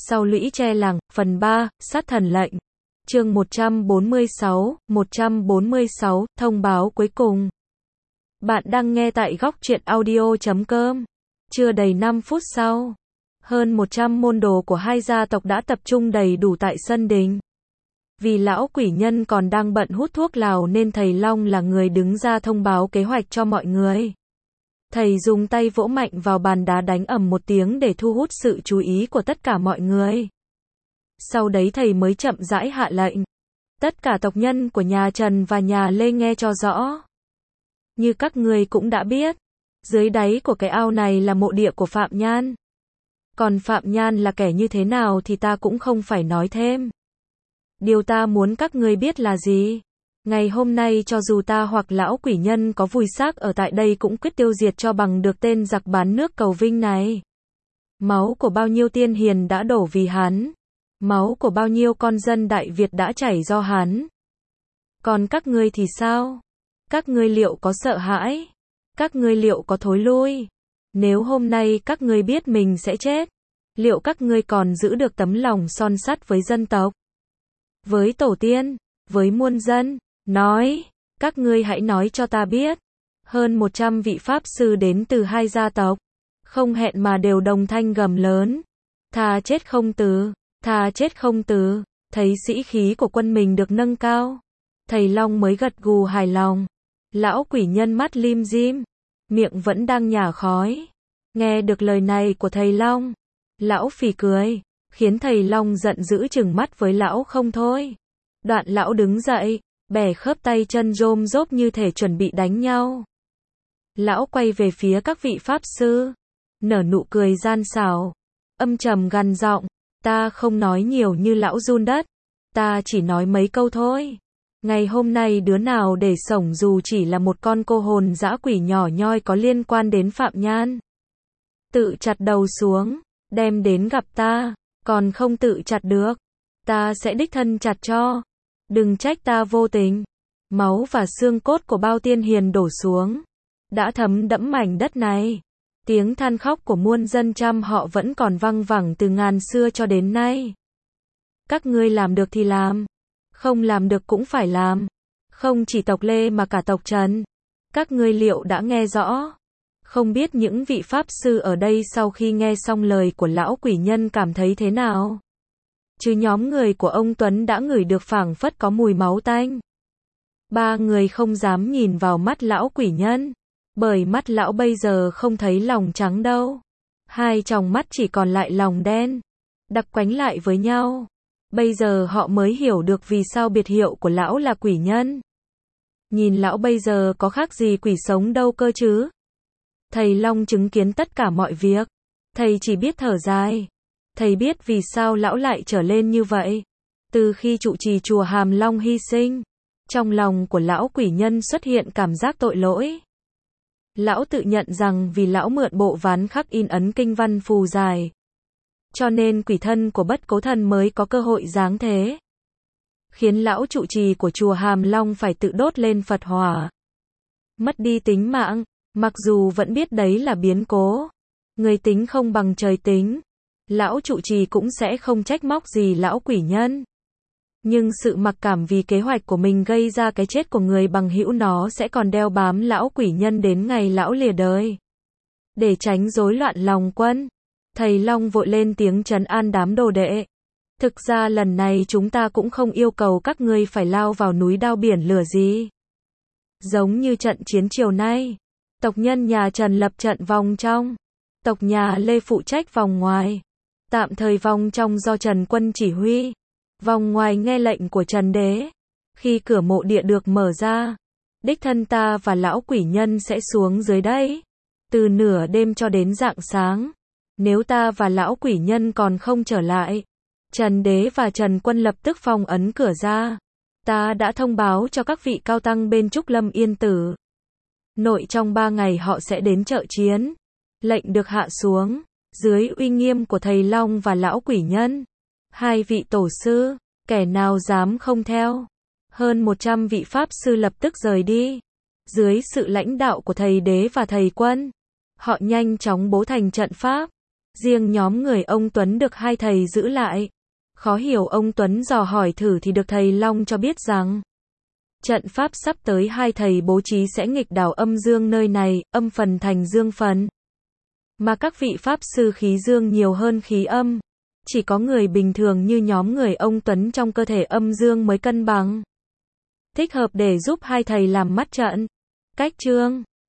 Sau lũy tre làng, phần 3, sát thần lệnh. Chương 146, thông báo cuối cùng. Bạn đang nghe tại góc truyện audio.com. Chưa đầy 5 phút sau, hơn 100 môn đồ của hai gia tộc đã tập trung đầy đủ tại sân đình. Vì lão quỷ nhân còn đang bận hút thuốc lào nên thầy Long là người đứng ra thông báo kế hoạch cho mọi người. Thầy dùng tay vỗ mạnh vào bàn đá đánh ầm một tiếng để thu hút sự chú ý của tất cả mọi người. Sau đấy thầy mới chậm rãi hạ lệnh. Tất cả tộc nhân của nhà Trần và nhà Lê nghe cho rõ. Như các người cũng đã biết, dưới đáy của cái ao này là mộ địa của Phạm Nhan. Còn Phạm Nhan là kẻ như thế nào thì ta cũng không phải nói thêm. Điều ta muốn các ngươi biết là gì? Ngày hôm nay cho dù ta hoặc lão quỷ nhân có vùi xác ở tại đây cũng quyết tiêu diệt cho bằng được tên giặc bán nước cầu vinh này. Máu của bao nhiêu tiên hiền đã đổ vì hắn. Máu của bao nhiêu con dân Đại Việt đã chảy do hắn. Còn các ngươi thì sao? Các ngươi liệu có sợ hãi? Các ngươi liệu có thối lui? Nếu hôm nay các ngươi biết mình sẽ chết, liệu các ngươi còn giữ được tấm lòng son sắt với dân tộc? Với tổ tiên? Với muôn dân? Nói, các ngươi hãy nói cho ta biết. Hơn 100 vị pháp sư đến từ hai gia tộc, không hẹn mà đều đồng thanh gầm lớn. Thà chết không từ, thà chết không từ. Thấy sĩ khí của quân mình được nâng cao, thầy Long mới gật gù hài lòng. Lão quỷ nhân mắt lim dim, miệng vẫn đang nhả khói. Nghe được lời này của thầy Long, lão phì cười, khiến thầy Long giận dữ trừng mắt với lão không thôi. Đoạn lão đứng dậy, bẻ khớp tay chân rôm rốp như thể chuẩn bị đánh nhau. Lão quay về phía các vị pháp sư, nở nụ cười gian xảo, âm trầm gằn giọng, ta không nói nhiều như lão giun đất, ta chỉ nói mấy câu thôi. Ngày hôm nay đứa nào để sổng dù chỉ là một con cô hồn dã quỷ nhỏ nhoi có liên quan đến Phạm Nhan, tự chặt đầu xuống, đem đến gặp ta, còn không tự chặt được, ta sẽ đích thân chặt cho. Đừng trách ta vô tình. Máu và xương cốt của bao tiên hiền đổ xuống, đã thấm đẫm mảnh đất này. Tiếng than khóc của muôn dân trăm họ vẫn còn văng vẳng từ ngàn xưa cho đến nay. Các ngươi làm được thì làm, không làm được cũng phải làm. Không chỉ tộc Lê mà cả tộc Trần. Các ngươi liệu đã nghe rõ? Không biết những vị pháp sư ở đây sau khi nghe xong lời của lão quỷ nhân cảm thấy thế nào? Chứ nhóm người của ông Tuấn đã ngửi được phảng phất có mùi máu tanh. Ba người không dám nhìn vào mắt lão quỷ nhân, bởi mắt lão bây giờ không thấy lòng trắng đâu. Hai tròng mắt chỉ còn lại lòng đen, đặc quánh lại với nhau. Bây giờ họ mới hiểu được vì sao biệt hiệu của lão là quỷ nhân. Nhìn lão bây giờ có khác gì quỷ sống đâu cơ chứ. Thầy Long chứng kiến tất cả mọi việc, thầy chỉ biết thở dài. Thầy biết vì sao lão lại trở lên như vậy. Từ khi trụ trì chùa Hàm Long hy sinh, trong lòng của lão quỷ nhân xuất hiện cảm giác tội lỗi. Lão tự nhận rằng vì lão mượn bộ ván khắc in ấn kinh văn phù dài, cho nên quỷ thân của Bất Cố Thần mới có cơ hội giáng thế. Khiến lão trụ trì của chùa Hàm Long phải tự đốt lên Phật hỏa. Mất đi tính mạng, mặc dù vẫn biết đấy là biến cố. Người tính không bằng trời tính. Lão trụ trì cũng sẽ không trách móc gì lão quỷ nhân. Nhưng sự mặc cảm vì kế hoạch của mình gây ra cái chết của người bằng hữu nó sẽ còn đeo bám lão quỷ nhân đến ngày lão lìa đời. Để tránh rối loạn lòng quân, thầy Long vội lên tiếng trấn an đám đồ đệ. Thực ra lần này chúng ta cũng không yêu cầu các ngươi phải lao vào núi đao biển lửa gì. Giống như trận chiến chiều nay, tộc nhân nhà Trần lập trận vòng trong, tộc nhà Lê phụ trách vòng ngoài. Tạm thời vòng trong do Trần Quân chỉ huy, vòng ngoài nghe lệnh của Trần Đế. Khi cửa mộ địa được mở ra, đích thân ta và lão quỷ nhân sẽ xuống dưới đây. Từ nửa đêm cho đến rạng sáng, nếu ta và lão quỷ nhân còn không trở lại, Trần Đế và Trần Quân lập tức phong ấn cửa ra. Ta đã thông báo cho các vị cao tăng bên Trúc Lâm Yên Tử. Nội trong 3 ngày họ sẽ đến trợ chiến. Lệnh được hạ xuống dưới uy nghiêm của thầy Long và lão quỷ nhân. Hai vị tổ sư, kẻ nào dám không theo. Hơn 100 vị pháp sư lập tức rời đi. Dưới sự lãnh đạo của thầy Đế và thầy Quân, họ nhanh chóng bố thành trận pháp. Riêng nhóm người ông Tuấn được hai thầy giữ lại. Khó hiểu ông Tuấn dò hỏi thử thì được thầy Long cho biết rằng trận pháp sắp tới hai thầy bố trí sẽ nghịch đảo âm dương nơi này, âm phần thành dương phần. Mà các vị pháp sư khí dương nhiều hơn khí âm. Chỉ có người bình thường như nhóm người ông Tuấn trong cơ thể âm dương mới cân bằng. Thích hợp để giúp hai thầy làm mắt trận. Cách chương